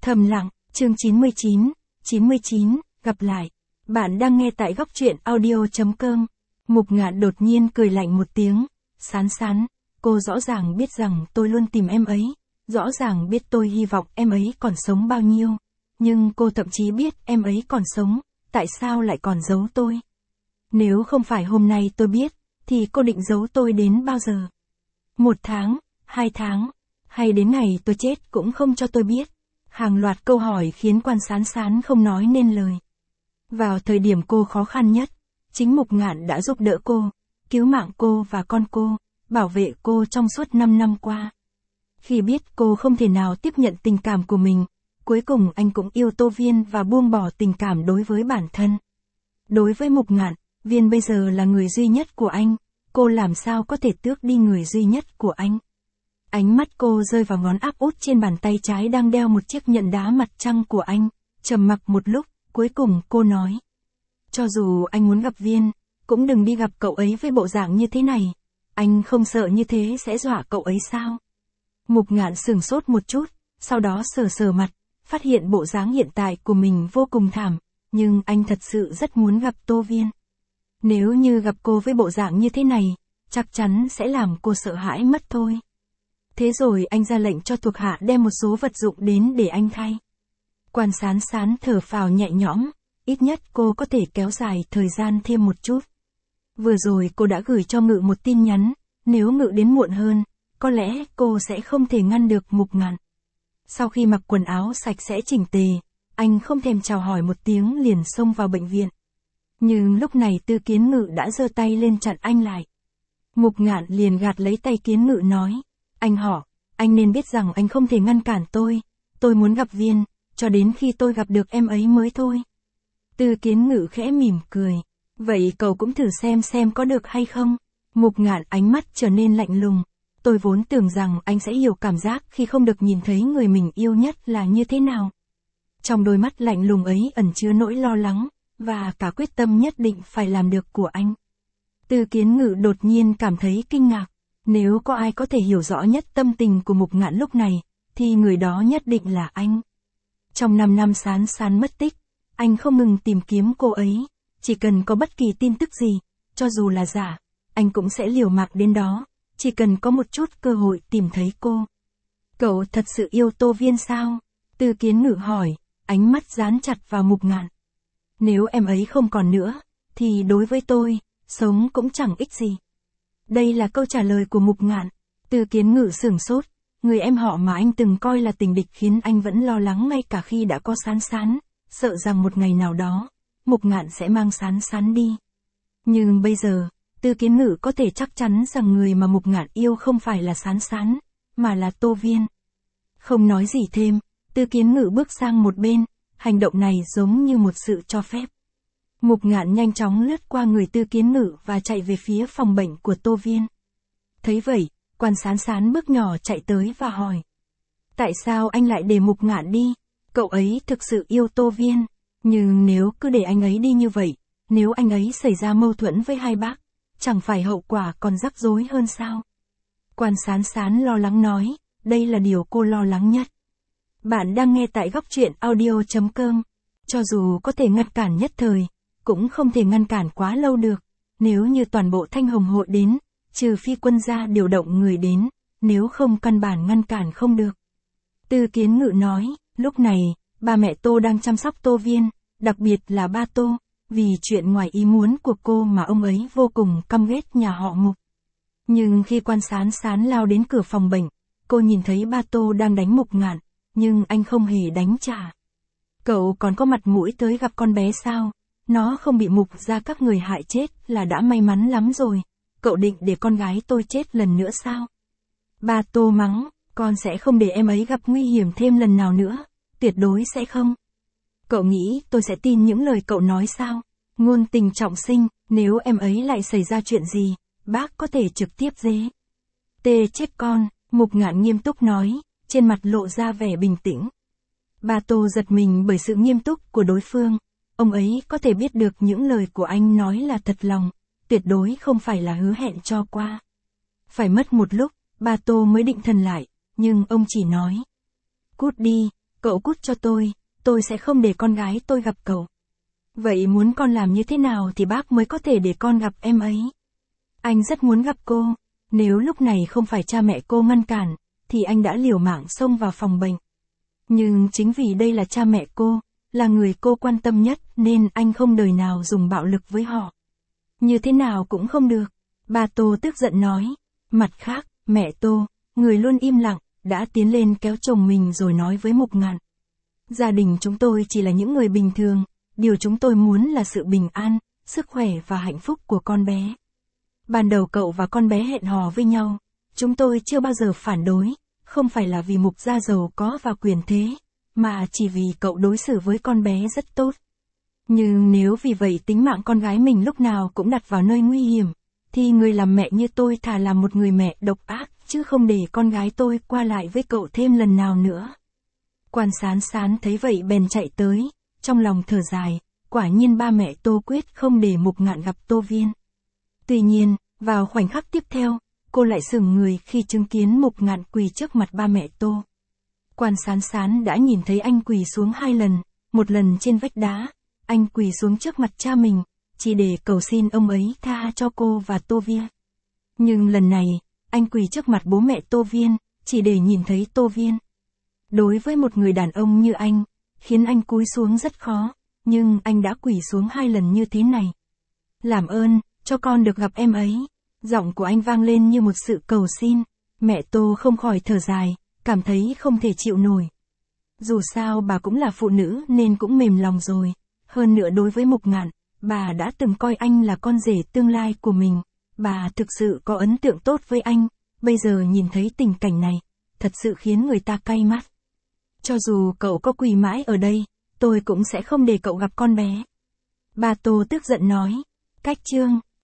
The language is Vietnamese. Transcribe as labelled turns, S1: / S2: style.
S1: Thầm lặng, chương 99, gặp lại. Bạn đang nghe tại góc truyện audio.com. Mục Ngạn đột nhiên cười lạnh một tiếng. Sán sán, cô rõ ràng biết rằng tôi luôn tìm em ấy. Rõ ràng biết tôi hy vọng em ấy còn sống bao nhiêu. Nhưng cô thậm chí biết em ấy còn sống, tại sao lại còn giấu tôi? Nếu không phải hôm nay tôi biết, thì cô định giấu tôi đến bao giờ? 1 tháng, 2 tháng, hay đến ngày tôi chết cũng không cho tôi biết. Hàng loạt câu hỏi khiến Quan Sán Sán không nói nên lời. Vào thời điểm cô khó khăn nhất, chính Mục Ngạn đã giúp đỡ cô, cứu mạng cô và con cô, bảo vệ cô trong suốt 5 năm qua. Khi biết cô không thể nào tiếp nhận tình cảm của mình, cuối cùng anh cũng yêu Tô Viên và buông bỏ tình cảm đối với bản thân. Đối với Mục Ngạn, Viên bây giờ là người duy nhất của anh, cô làm sao có thể tước đi người duy nhất của anh. Ánh mắt cô rơi vào ngón áp út trên bàn tay trái đang đeo một chiếc nhẫn đá mặt trăng của anh, trầm mặc một lúc, cuối cùng cô nói. Cho dù anh muốn gặp Viên, cũng đừng đi gặp cậu ấy với bộ dạng như thế này. Anh không sợ như thế sẽ dọa cậu ấy sao? Mục Ngạn sửng sốt một chút, sau đó sờ sờ mặt, phát hiện bộ dáng hiện tại của mình vô cùng thảm, nhưng anh thật sự rất muốn gặp Tô Viên. Nếu như gặp cô với bộ dạng như thế này, chắc chắn sẽ làm cô sợ hãi mất thôi. Thế rồi anh ra lệnh cho thuộc hạ đem một số vật dụng đến để anh thay. Quan Sán Sán thở phào nhẹ nhõm, ít nhất cô có thể kéo dài thời gian thêm một chút. Vừa rồi cô đã gửi cho Ngự một tin nhắn, nếu Ngự đến muộn hơn, có lẽ cô sẽ không thể ngăn được Mục Ngạn. Sau khi mặc quần áo sạch sẽ chỉnh tề, anh không thèm chào hỏi một tiếng liền xông vào bệnh viện. Nhưng lúc này Tư Kiến Ngự đã giơ tay lên chặn anh lại. Mục Ngạn liền gạt lấy tay Kiến Ngự nói, anh họ, anh nên biết rằng anh không thể ngăn cản tôi muốn gặp Viên, cho đến khi tôi gặp được em ấy mới thôi. Tư Kiến Ngự khẽ mỉm cười, vậy cậu cũng thử xem có được hay không. Mục Ngạn ánh mắt trở nên lạnh lùng, tôi vốn tưởng rằng anh sẽ hiểu cảm giác khi không được nhìn thấy người mình yêu nhất là như thế nào. Trong đôi mắt lạnh lùng ấy ẩn chứa nỗi lo lắng, và cả quyết tâm nhất định phải làm được của anh. Tư Kiến Ngự đột nhiên cảm thấy kinh ngạc, nếu có ai có thể hiểu rõ nhất tâm tình của Mục Ngạn lúc này, thì người đó nhất định là anh. Trong 5 năm Sán Sán mất tích, anh không ngừng tìm kiếm cô ấy, chỉ cần có bất kỳ tin tức gì, cho dù là giả, anh cũng sẽ liều mạng đến đó, chỉ cần có một chút cơ hội tìm thấy cô. Cậu thật sự yêu Tô Viên sao? Tư Kiến Ngự hỏi, ánh mắt dán chặt vào Mục Ngạn. Nếu em ấy không còn nữa, thì đối với tôi, sống cũng chẳng ích gì. Đây là câu trả lời của Mục Ngạn. Tư Kiến Ngự sửng sốt, người em họ mà anh từng coi là tình địch khiến anh vẫn lo lắng ngay cả khi đã có Sán Sán, sợ rằng một ngày nào đó, Mục Ngạn sẽ mang Sán Sán đi. Nhưng bây giờ, Tư Kiến Ngự có thể chắc chắn rằng người mà Mục Ngạn yêu không phải là Sán Sán, mà là Tô Viên. Không nói gì thêm, Tư Kiến Ngự bước sang một bên, hành động này giống như một sự cho phép. Mục Ngạn nhanh chóng lướt qua người Tư Kiến Ngự và chạy về phía phòng bệnh của Tô Viên. Thấy vậy, Quan Sán Sán bước nhỏ chạy tới và hỏi. Tại sao anh lại để Mục Ngạn đi? Cậu ấy thực sự yêu Tô Viên. Nhưng nếu cứ để anh ấy đi như vậy, nếu anh ấy xảy ra mâu thuẫn với hai bác, chẳng phải hậu quả còn rắc rối hơn sao? Quan Sán Sán lo lắng nói, đây là điều cô lo lắng nhất. Bạn đang nghe tại góc truyện audio.com. Cho dù có thể ngăn cản nhất thời, cũng không thể ngăn cản quá lâu được. Nếu như toàn bộ Thanh Hồng hội đến, trừ phi quân gia điều động người đến, nếu không căn bản ngăn cản không được. Tư Kiến Ngự nói, lúc này, ba mẹ Tô đang chăm sóc Tô Viên, đặc biệt là ba Tô, vì chuyện ngoài ý muốn của cô mà ông ấy vô cùng căm ghét nhà họ Mục. Nhưng khi Quan Sán Sán lao đến cửa phòng bệnh, cô nhìn thấy ba Tô đang đánh Mục Ngạn, nhưng anh không hề đánh trả. Cậu còn có mặt mũi tới gặp con bé sao? Nó không bị Mục gia các người hại chết là đã may mắn lắm rồi. Cậu định để con gái tôi chết lần nữa sao? Ba Tô mắng, con sẽ không để em ấy gặp nguy hiểm thêm lần nào nữa, tuyệt đối sẽ không. Cậu nghĩ tôi sẽ tin những lời cậu nói sao? Ngôn tình trọng sinh, nếu em ấy lại xảy ra chuyện gì, bác có thể trực tiếp tê chết con. Mục Ngạn nghiêm túc nói, trên mặt lộ ra vẻ bình tĩnh. Ba Tô giật mình bởi sự nghiêm túc của đối phương. Ông ấy có thể biết được những lời của anh nói là thật lòng, tuyệt đối không phải là hứa hẹn cho qua. Phải mất một lúc, ba Tô mới định thần lại, nhưng ông chỉ nói. Cút đi, Cậu cút cho tôi sẽ không để con gái tôi gặp cậu. Vậy muốn con làm như thế nào thì bác mới có thể để con gặp em ấy? Anh rất muốn gặp cô, nếu lúc này không phải cha mẹ cô ngăn cản, thì anh đã liều mạng xông vào phòng bệnh. Nhưng chính vì đây là cha mẹ cô, là người cô quan tâm nhất nên anh không đời nào dùng bạo lực với họ. Như thế nào cũng không được. Bà Tô tức giận nói. Mặt khác, mẹ Tô, người luôn im lặng, đã tiến lên kéo chồng mình rồi nói với Mục Ngạn. Gia đình chúng tôi chỉ là những người bình thường, điều chúng tôi muốn là sự bình an, sức khỏe và hạnh phúc của con bé. Ban đầu cậu và con bé hẹn hò với nhau, chúng tôi chưa bao giờ phản đối, không phải là vì Mục gia giàu có và quyền thế, mà chỉ vì cậu đối xử với con bé rất tốt. Nhưng nếu vì vậy tính mạng con gái mình lúc nào cũng đặt vào nơi nguy hiểm, thì người làm mẹ như tôi thà làm một người mẹ độc ác, chứ không để con gái tôi qua lại với cậu thêm lần nào nữa. Quan Sán Sán thấy vậy bèn chạy tới, trong lòng thở dài, quả nhiên ba mẹ Tô quyết không để Mục Ngạn gặp Tô Viên. Tuy nhiên, vào khoảnh khắc tiếp theo, cô lại sững người khi chứng kiến Mục Ngạn quỳ trước mặt ba mẹ Tô. Quan Sán Sán đã nhìn thấy anh quỳ xuống 2 lần, một lần trên vách đá, anh quỳ xuống trước mặt cha mình, chỉ để cầu xin ông ấy tha cho cô và Tô Viên. Nhưng lần này, anh quỳ trước mặt bố mẹ Tô Viên, chỉ để nhìn thấy Tô Viên. Đối với một người đàn ông như anh, khiến anh cúi xuống rất khó, nhưng anh đã quỳ xuống 2 lần như thế này. Làm ơn, cho con được gặp em ấy. Giọng của anh vang lên như một sự cầu xin. Mẹ Tô không khỏi thở dài, cảm thấy không thể chịu nổi. Dù sao bà cũng là phụ nữ nên cũng mềm lòng rồi. Hơn nữa đối với Mục Ngạn, bà đã từng coi anh là con rể tương lai của mình. Bà thực sự có ấn tượng tốt với anh, bây giờ nhìn thấy tình cảnh này, thật sự khiến người ta cay mắt. Cho dù cậu có quỳ mãi ở đây, tôi cũng sẽ không để cậu gặp con bé. Bà Tô tức giận nói. Cách chương